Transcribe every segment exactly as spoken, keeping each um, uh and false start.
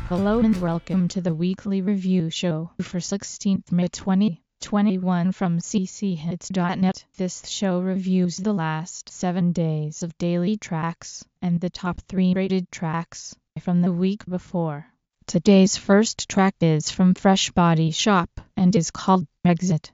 Hello and welcome to the weekly review show for sixteenth May twenty twenty-one from c c hits dot net. This show reviews the last seven days of daily tracks and the top three rated tracks from the week before. Today's first track is from Fresh Body Shop and is called Exit.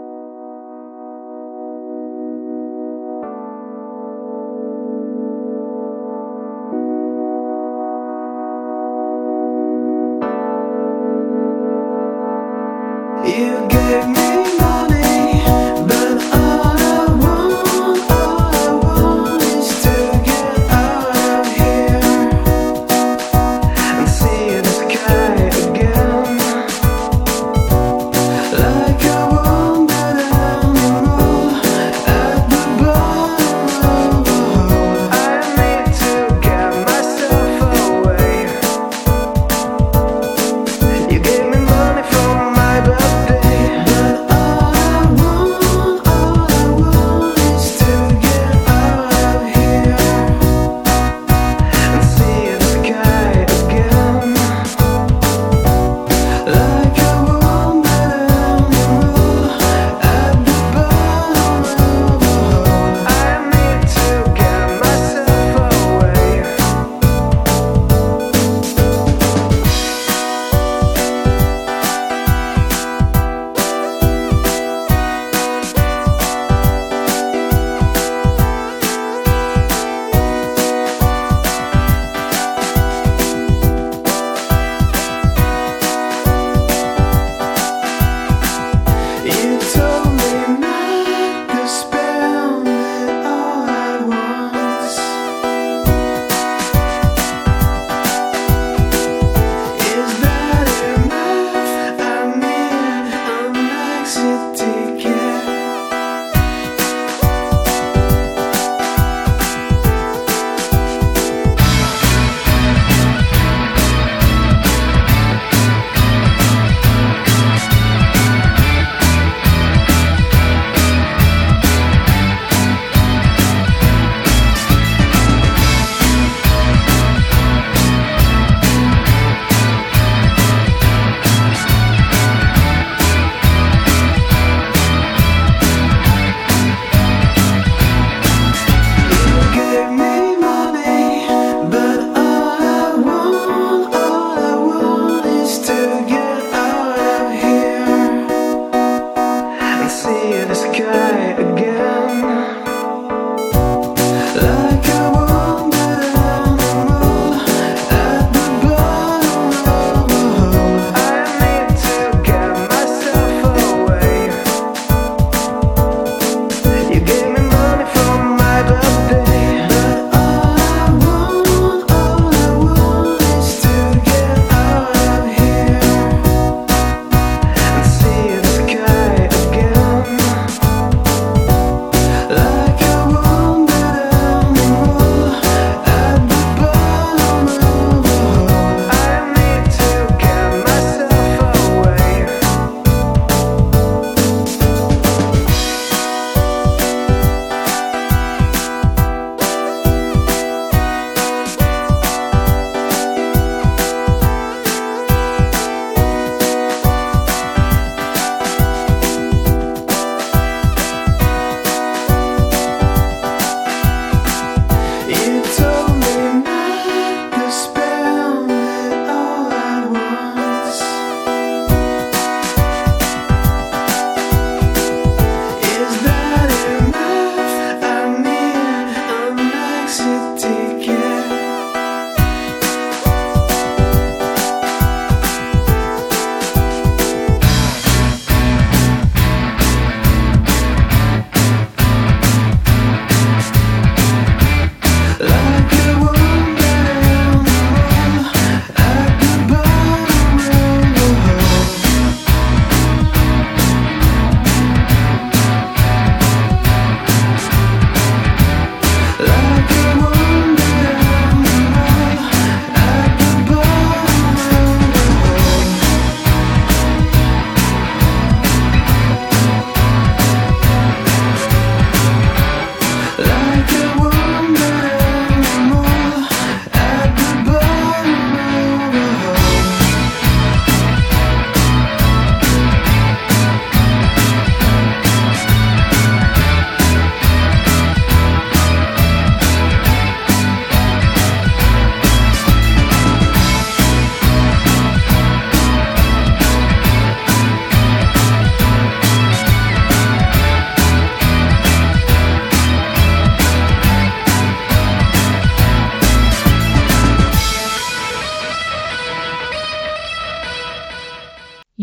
You gave me money, but all I want, all I want is to get out of here and see the sky again, like I was.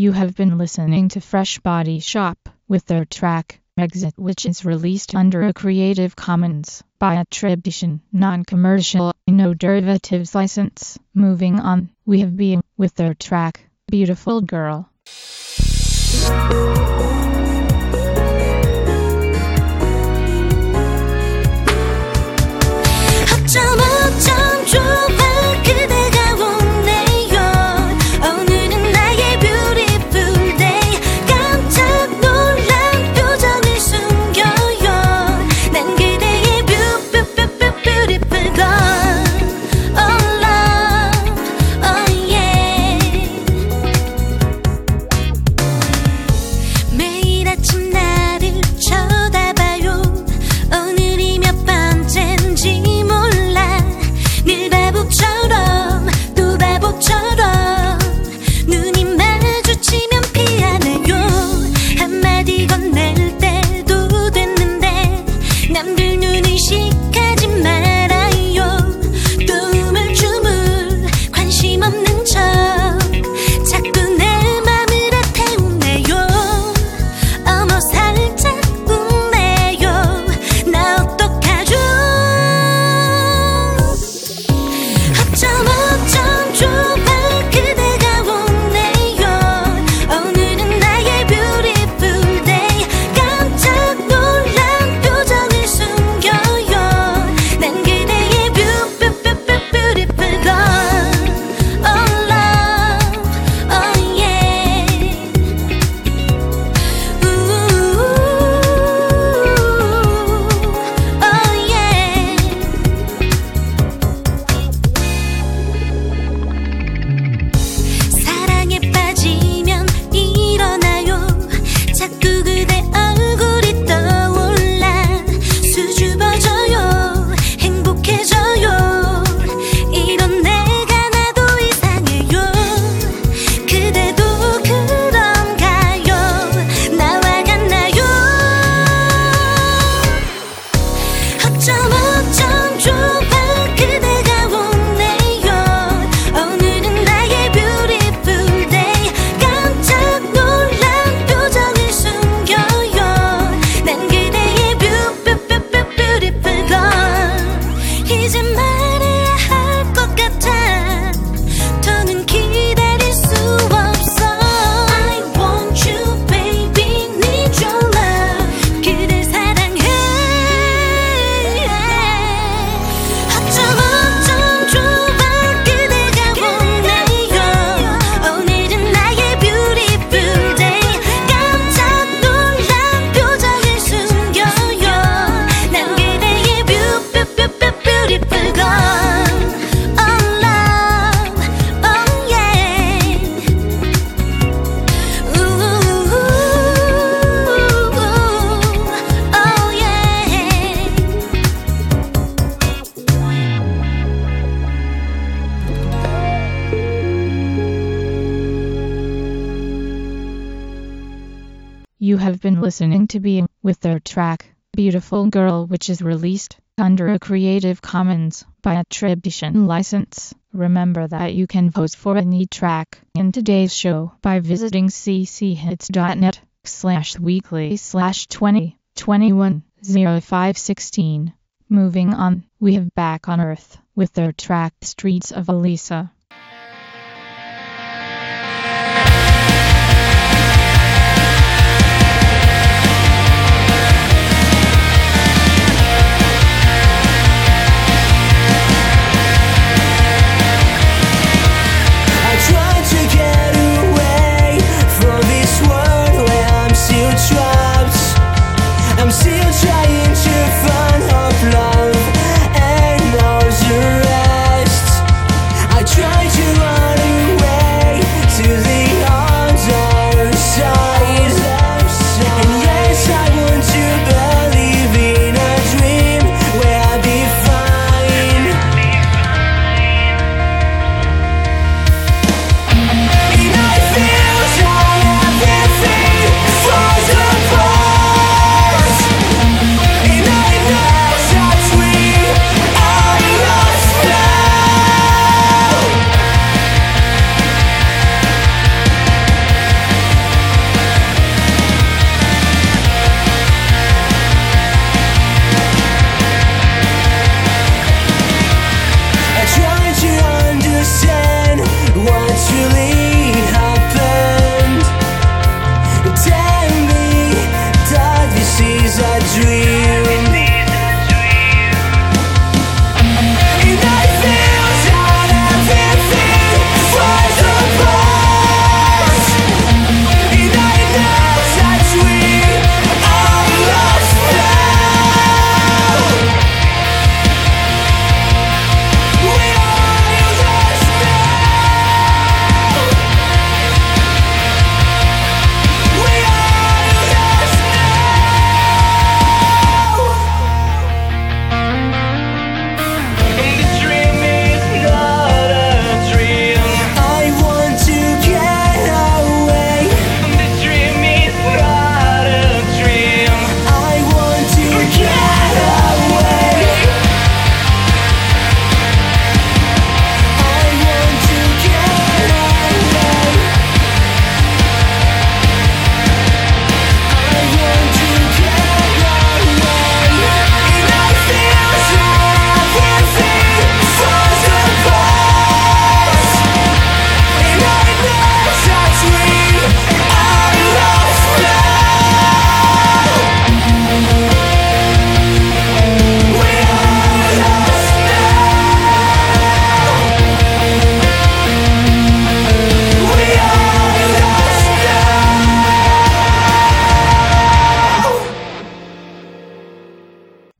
You have been listening to Fresh Body Shop with their track Exit, which is released under a Creative Commons by attribution, non-commercial, no derivatives license. Moving on, we have Bee with their track Beautiful Girl. 어쩜 어쩜 좋아 그대가 오네요. 오늘은 나의 beautiful day. 깜짝 놀란 표정을 숨겨요. 난 그대의 beautiful girl. Oh love, oh yeah. 매일 아침 나를 쳐다봐요. 오늘이 몇 번째인지 늘 바보처럼 또 바보처럼 눈이 마주치면 피하네요. 한마디 건넬 때도 됐는데 남들 눈이 식하지 말아요. 또 우물쭈물 관심 없는 척 자꾸 내 맘을 태우네요. 어머 살짝 웃네요. 나 어떡하죠? 어쩜 어쩜 좋아 그대가 오네요. 오늘은 나의 beautiful day. 깜짝 놀란 표정을 숨겨요. 난 그대의 beautiful girl. Oh love, oh yeah. Ooh, oh yeah. 사랑에 빠지면 일어나요. 자꾸 그대 얼굴이 떠올라 수줍어져요. 행복해져요. 이런 내가 나도 이상해요. 그대도 그런가요? 나와 같나요? 어쩜 어쩜 좋아 그대가 오네요. 오늘은 나의 beautiful day. 깜짝 놀란 표정을 숨겨요. 난 그대의 beautiful girl. 이제 말해야 할 것 같아. 더는 기다릴 수 없어. I want you baby, need your love. 그댈 사랑해. 어쩜 어쩜 좋아 그대가 오네요. 오늘은 나의 beautiful day. 깜짝 놀란 표정을 숨겨요. 난 그대의 beautiful girl. Oh love, oh yeah. Ooh, oh yeah. You have been listening to Bee with their track Beautiful Girl, which is released under a Creative Commons by attribution license. Remember that you can vote for any track in today's show by visiting cchits.net slash weekly slash 20 21 05 16. Moving on, we have Back on Earth with their track Streets of Elisa. I tried to get away from this world where I'm still trapped. I'm still trying to find hope, love, and all the rest. I tried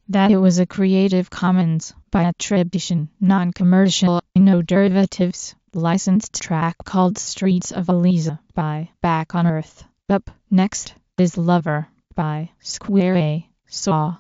that it was a Creative Commons by attribution, non-commercial, no derivatives, licensed track called Streets of Eliza by Back on Earth. Up next is Lover by Square A Saw.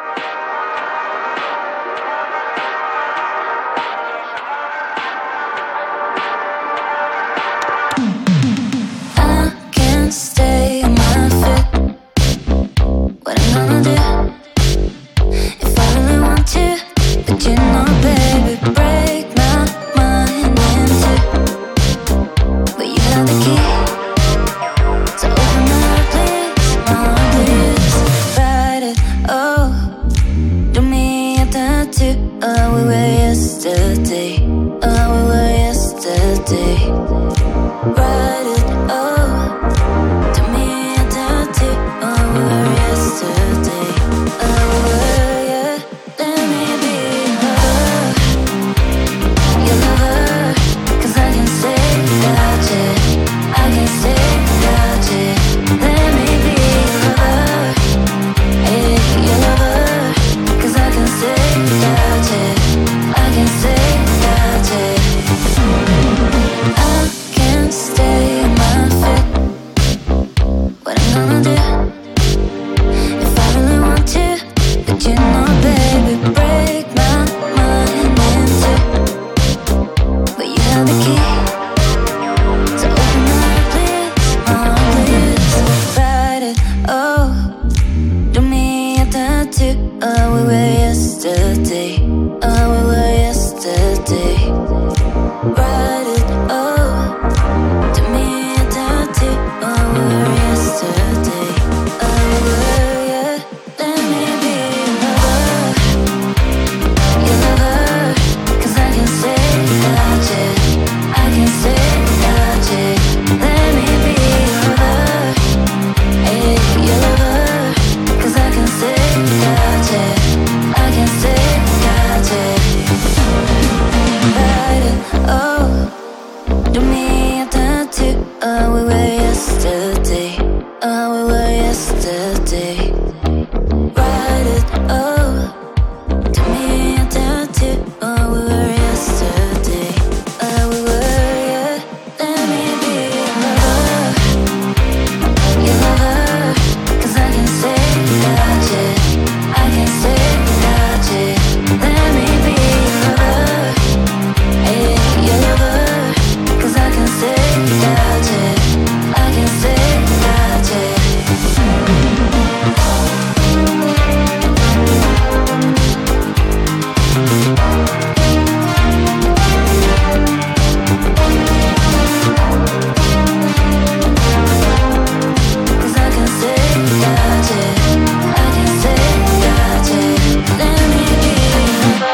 I can't stay on my feet. What I'm gonna do if I really want to? But you know, baby, break my mind in two. But you got the key, so open up, please, my please. Write it, oh, do me a tattoo. Oh, we were yesterday. Oh, we were yesterday. Write it, oh, do me a tattoo. Oh, we were yesterday. Oh, we were, yeah. Let me be your lover, your lover. 'Cause I can stay without you. I can stay without you. Let me be your lover, yeah, your lover. 'Cause I can stay without you. I can stay without you. I can't stay on my feet. What I'm gonna do if I really want to? But you know, baby, break my mind in two. But you have the key, so open up, please, oh, please. Write it, oh, do me a tattoo. Oh, we were yesterday. Oh, we were yesterday. Write it, oh, do me a tattoo. Oh, we were yesterday. Oh, we were, yeah. Let me be your lover, your lover. 'Cause I can stay without you. I can stay without you. Let me be your lover, yeah, your lover. 'Cause I can stay without you. I can stay without you. Write it, oh, do me a tattoo. Oh, we were yesterday. Oh, we were yesterday. Write it, oh, do me a tattoo. Oh, we were yesterday. Oh, we were, yeah. Let me be your lover, your lover. 'Cause I can stay without you. I can stay without you. Let me be your lover, yeah, your lover. 'Cause I can stay without you. I can stay without you. Cause I can stay without you. I can stay without you. Let me be your lover.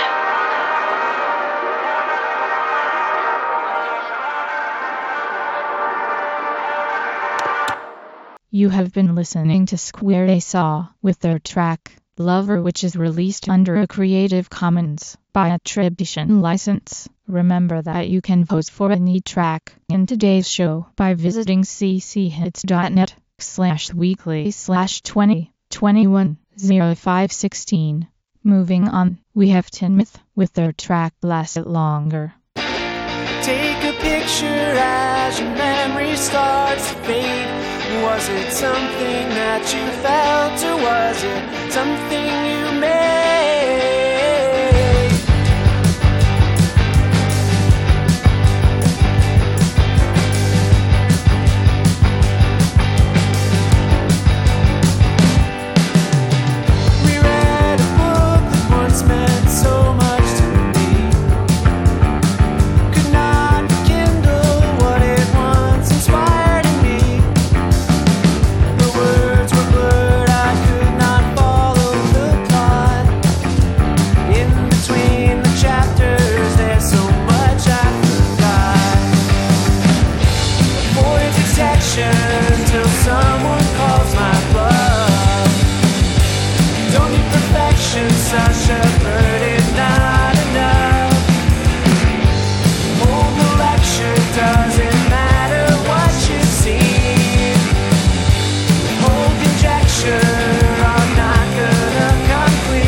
You have been listening to Square A Saw with their track, Lover, which is released under a Creative Commons by attribution license. Remember that you can vote for any track in today's show by visiting cchits.net slash weekly slash 20 21 05 16. Moving on, we have Tinmouth with their track Last It Longer. Take a picture as your memory starts to fade. Was it something that you felt, or was it something you made? We read a book that once meant so much to me. Could not rekindle what it once inspired in me. The words were blurred, I could not follow the plot. In between the chapters, there's so much I forgot. Avoid detection till someone calls my bluff. Don't need perfection, such a burden, not enough. Hold the lecture, doesn't matter what you see. Hold conjecture, I'm not gonna come clean.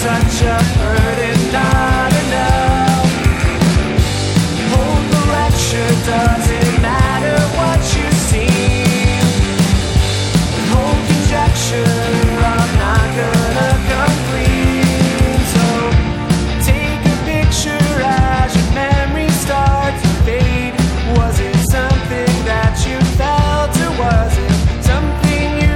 such a burden, not enough. Hold the lecture, doesn't matter what you see. Hold conjecture, I'm not gonna come clean. So take a picture as your memory starts to fade. Was it something that you felt, or was it something you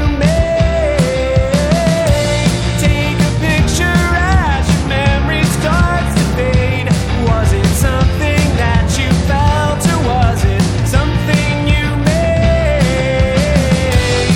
made? Take a picture as your memory starts to fade. Was it something that you felt, or was it something you made?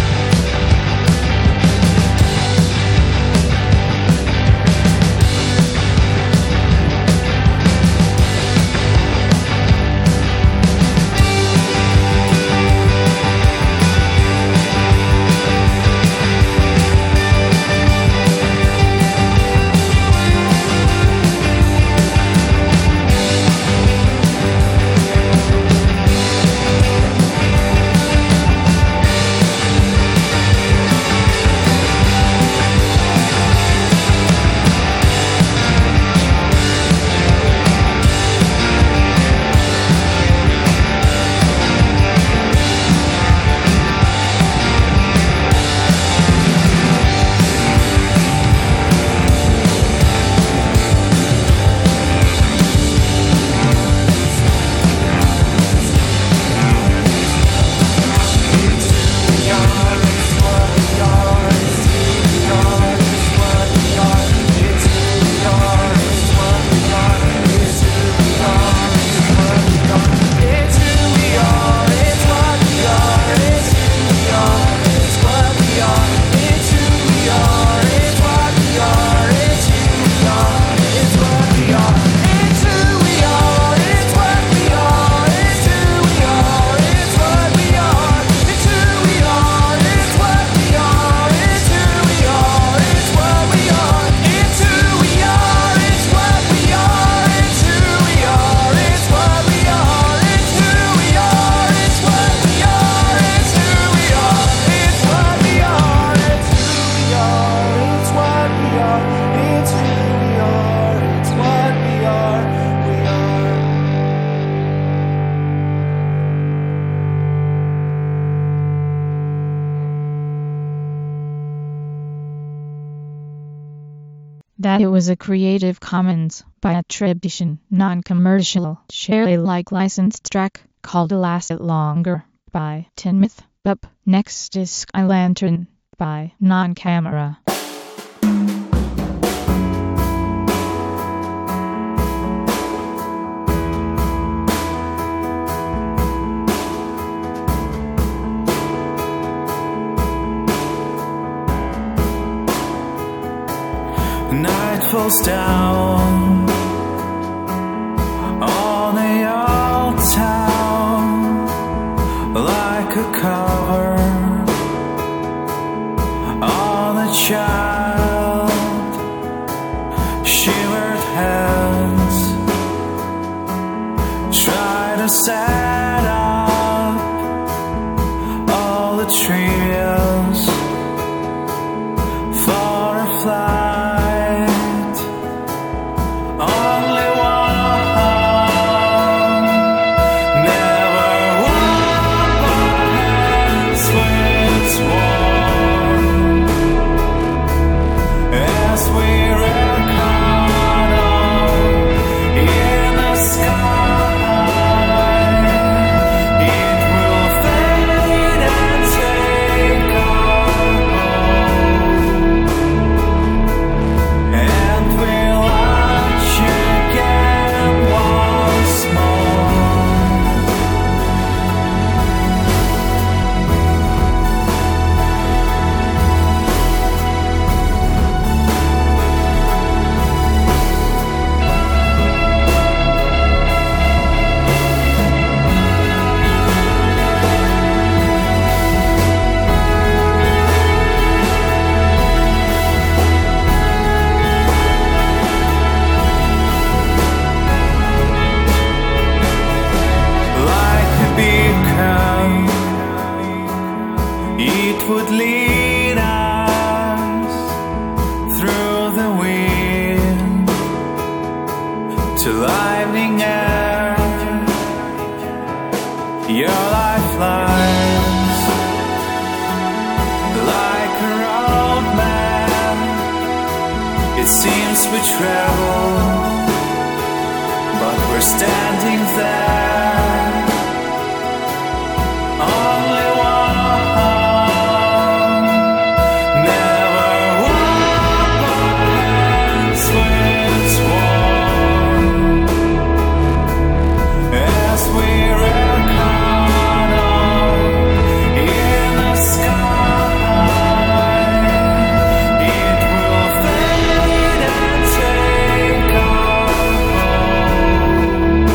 That it was a Creative Commons by attribution, non-commercial, share Alike licensed track called Last It Longer by Tinmouth. Up next is Sky Lantern by Non-Camera. Night falls down on the old town like a cover on a child. Shivered hands try to set up all the trivials for a flight. the wind to livening air, your lifelines like a roadmap. It seems we travel, but we're standing there. Only one, never walk our hands with one, as we recon in the sky. It will fade and take our home,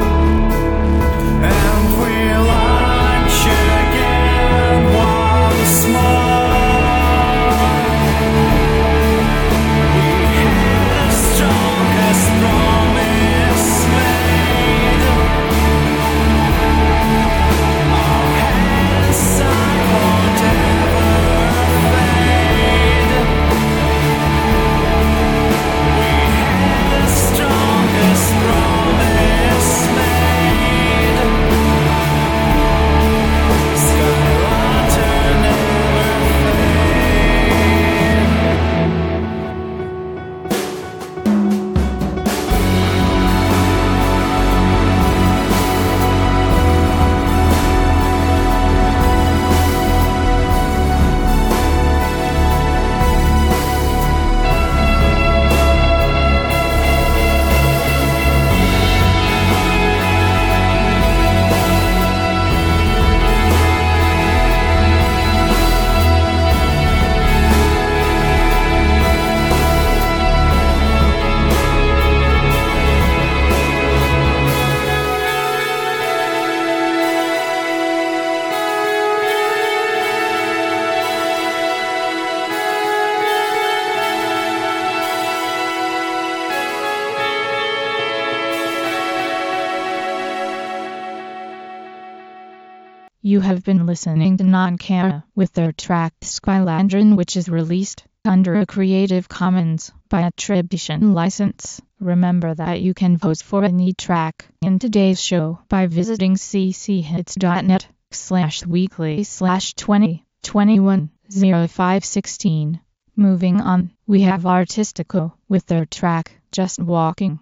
and we launch again once more. We had the strongest promise made. Our hands won't ever fade. We had the strongest promise made. Sky lantern never fade. You have been listening to Non-Kara with their track Skylandrin, which is released under a Creative Commons by attribution license. Remember that you can vote for any track in today's show by visiting cchits.net slash weekly slash 20 21 05 16. Moving on, we have Artistico with their track Just Walking.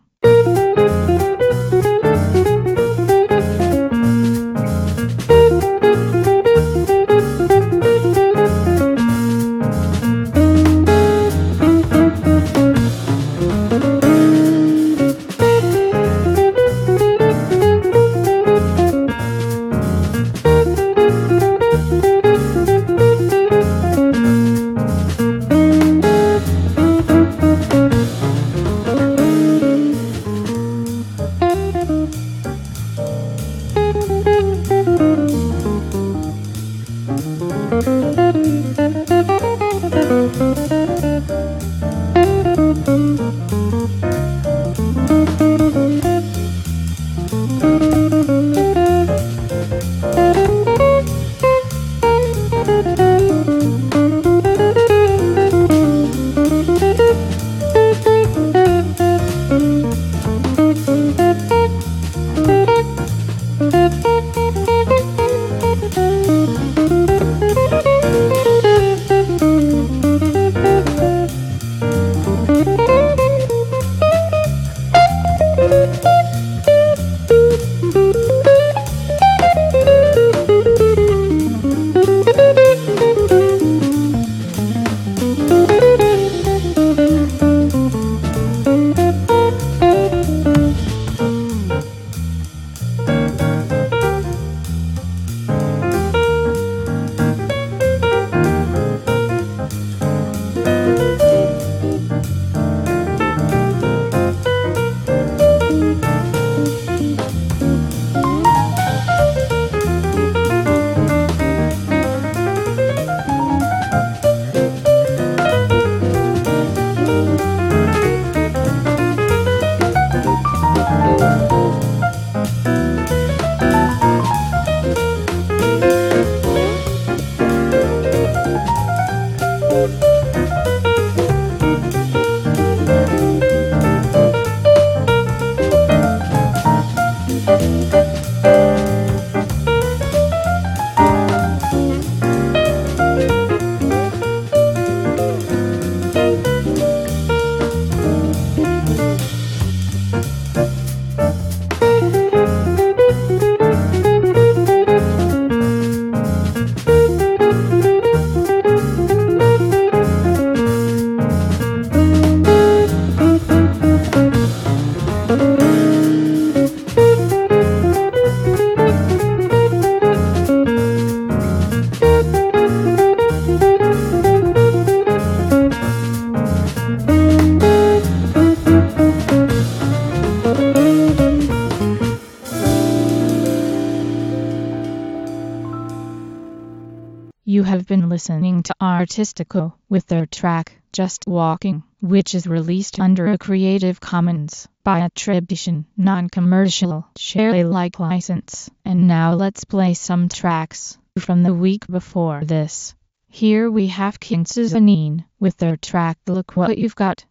have been listening to Artistico with their track, Just Walking, which is released under a Creative Commons by attribution, non-commercial, share Alike license. And now let's play some tracks from the week before this. Here we have King Suzanine with their track, Look What You've Got.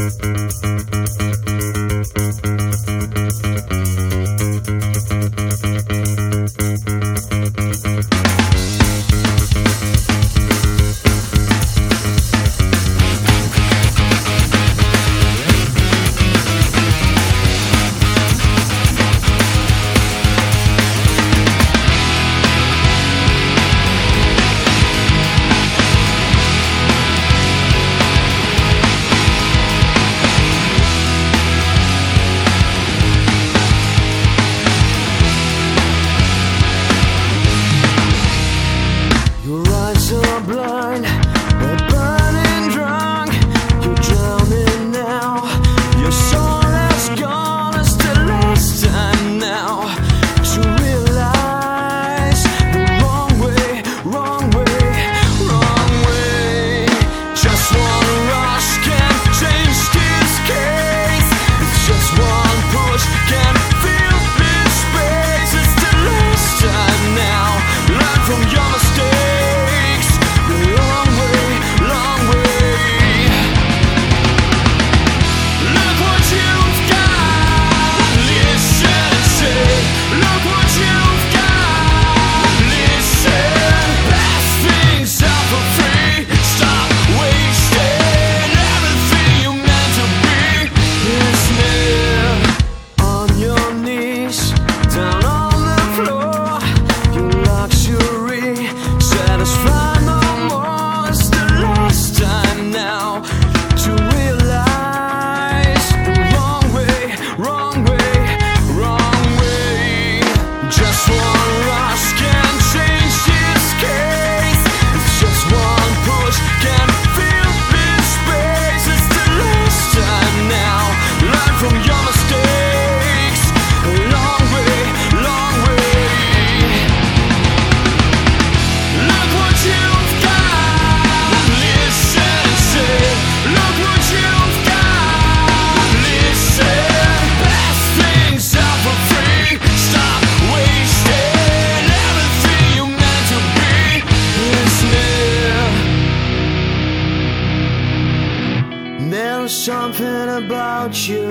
Something about you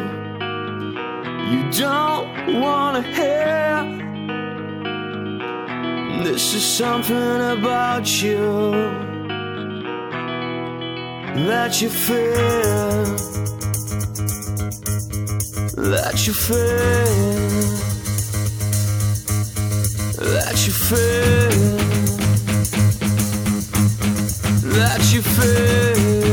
you don't wanna hear. This is something about you that you feel, that you feel, that you feel, that you feel.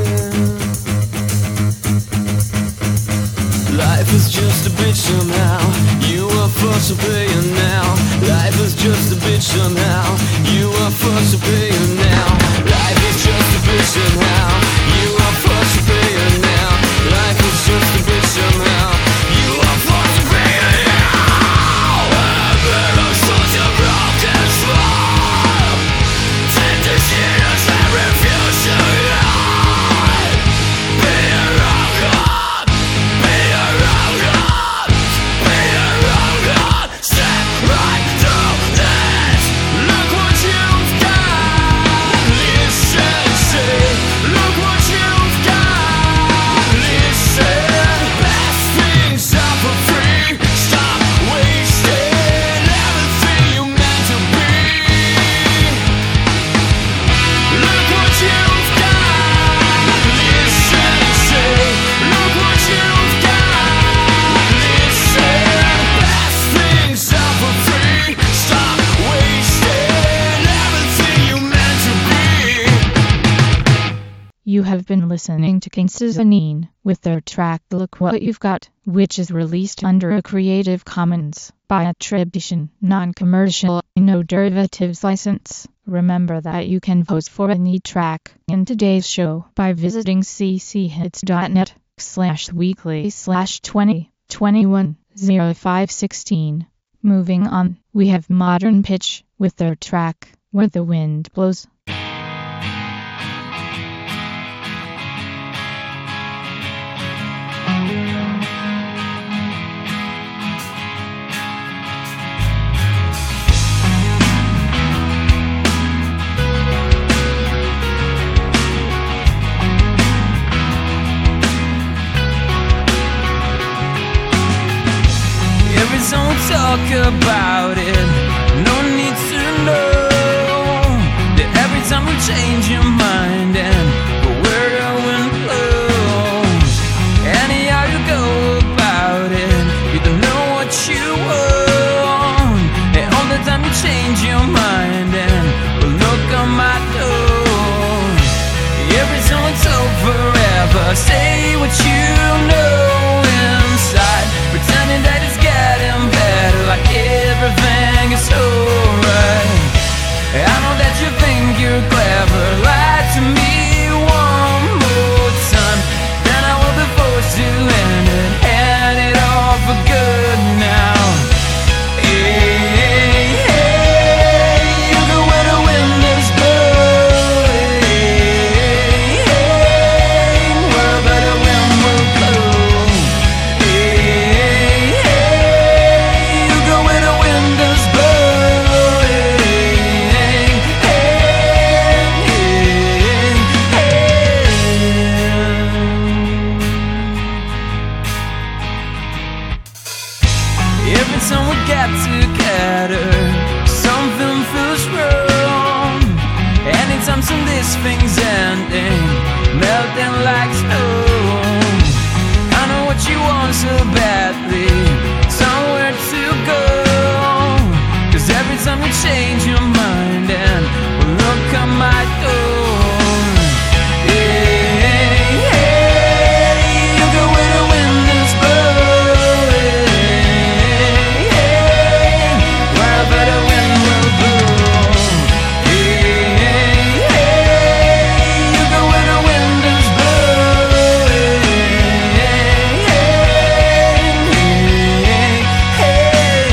Life is just a bitch somehow. You are forced to pay it now. Life is just a bitch somehow. You are forced to pay it now. Life is just a bitch somehow. You are forced to pay it now. Life is just a bitch somehow. You are forced to pay it now. Every such a broken soul. Take the shit and refuse to die. Be a rock. You have been listening to King Suzanine with their track Look What You've Got, which is released under a Creative Commons by attribution, non-commercial, no derivatives license. Remember that you can vote for any track in today's show by visiting cchits.net slash weekly slash 20 21 05 16. Moving on, we have Modern Pitch with their track Where the Wind Blows. Every song we talk about it, no need to know that every time you change your mind and go where the wind blows. Anyhow you go about it, you don't know what you want, and all the time you change your mind and well, look on my door. Every song we talk forever, say what you know inside, pretending that it's getting better, like everything is alright. I know that you think you're clever, lie to me one more time, then I will be forced to end it, end it all for good now. Hey, hey, you go where the wind is blowing, hey, hey, wherever the wind will blow. Hey, hey, you go where the wind is blowing, hey, hey, hey. Every time we get together, something feels wrong. Anytime some this thing's ending, melting like snow. I know what you want so badly, somewhere to go. Cause every time you change your mind and well, look on my door. Hey, hey, you go where the wind is blowing, hey, wherever the wind will blow. Hey, hey, you go where the wind is blowing, hey, hey, hey,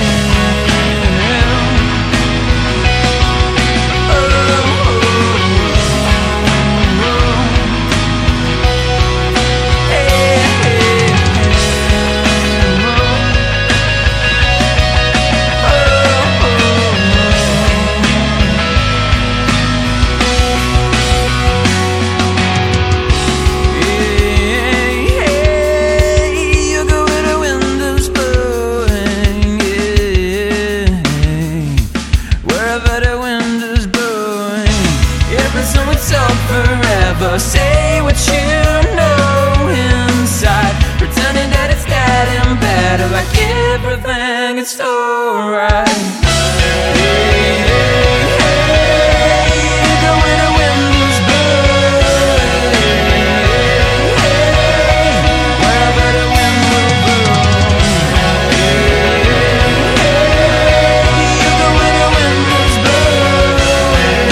forever, say what you know inside, pretending that it's getting better, like everything is alright. Hey, hey, hey, you go where the wind is blowing, hey, wherever the wind will blow. Hey, hey, you go where the wind is blowing,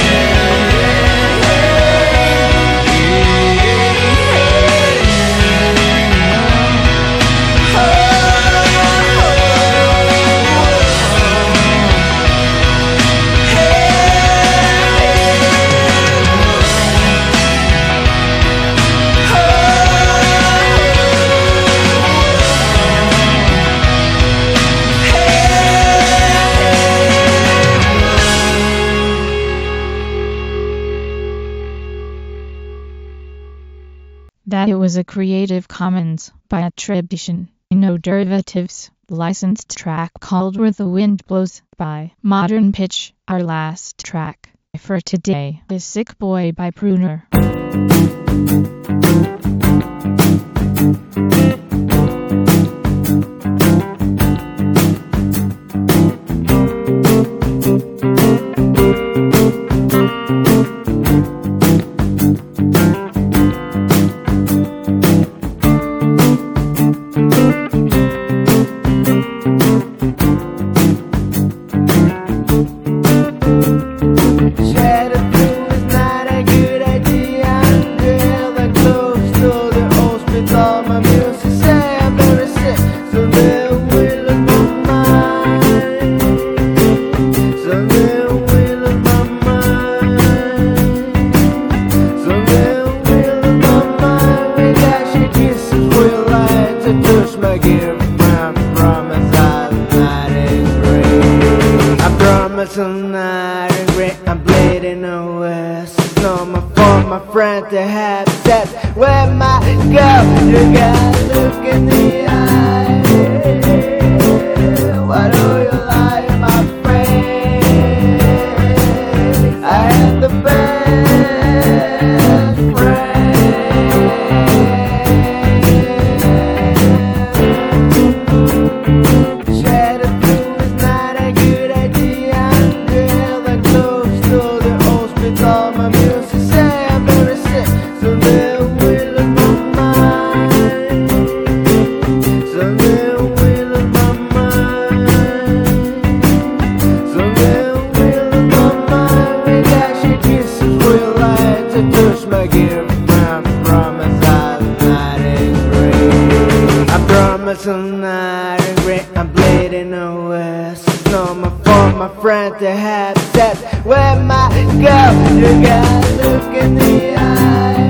That it was a Creative Commons by attribution, no derivatives, licensed track called Where the Wind Blows by Modern Pitch. Our last track for today is Sick Boy by Pruner. Shadow is not a good idea, girl. The clothes, so they're all split friend to have sex with my girl. You gotta look in the eye. Why do you lie, my friend? I am the best friend. Shadow blue is not a good idea. Girl, I'm close to the hospital. My music say I'm very sick, so they will lose my mind. So they will lose my mind. So they will lose my mind. We got she kisses will like to touch my girlfriend. Promise I'll not regret. I promise I'll not regret. I'm bleeding away. So it's normal for my friend to have sex with my girl. You gotta look in the eye.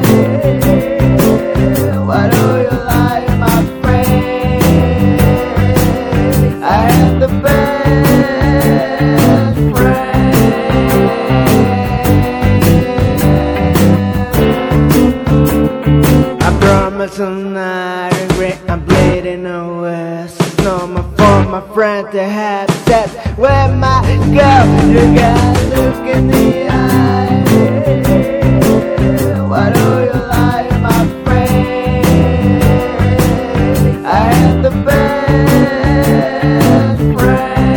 Why do you lie, my friend? I am the best friend. I promise I'll not regret. I'm bleeding away. So it's normal for my friend to have sex with my girl. You gotta look in the eye. Why do you lie, my friend? I am the best friend.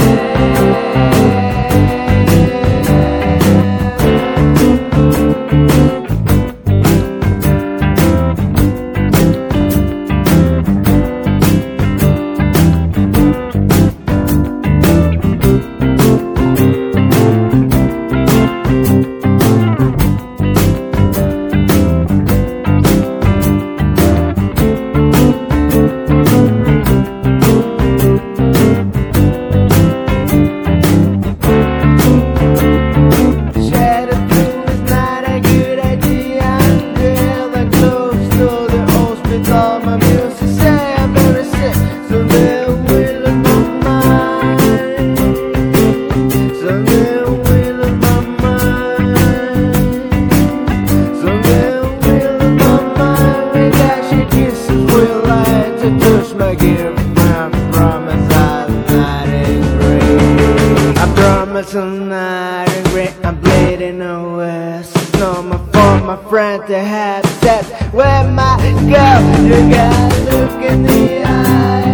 Shadow blue is not a good idea. Girl, I'm close to the hospital. My music say I'm very sick, so they will lose my mind. So they will lose my mind. So they will lose my mind. We got she kisses will like to touch my girlfriend. Promise I'll not regret. I promise I'll not regret. I'm bleeding away. So it's normal for my friend to have sex with my girl. You gotta look in the eye.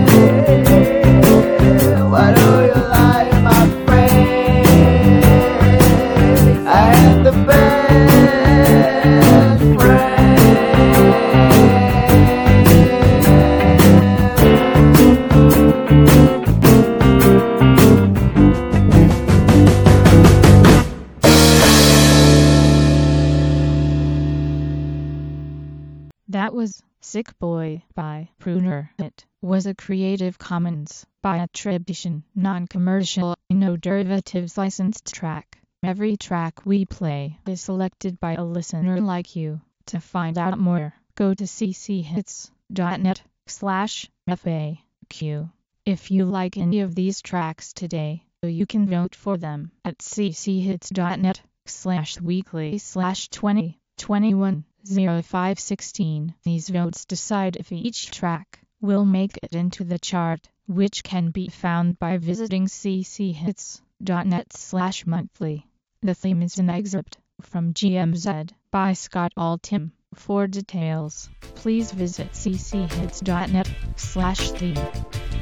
Why do you lie, my friend? I am the best friend. That was Sick Boy by Pruner. It was a Creative Commons by attribution, non-commercial, no derivatives licensed track. Every track we play is selected by a listener like you. To find out more, go to cchits.net slash FAQ. If you like any of these tracks today, you can vote for them at cchits.net slash weekly slash 20 21 05 16. These votes decide if each track will make it into the chart, which can be found by visiting cchits.net slash monthly. The theme is an excerpt from G M Z by Scott Altham. For details, please visit cchits.net slash theme.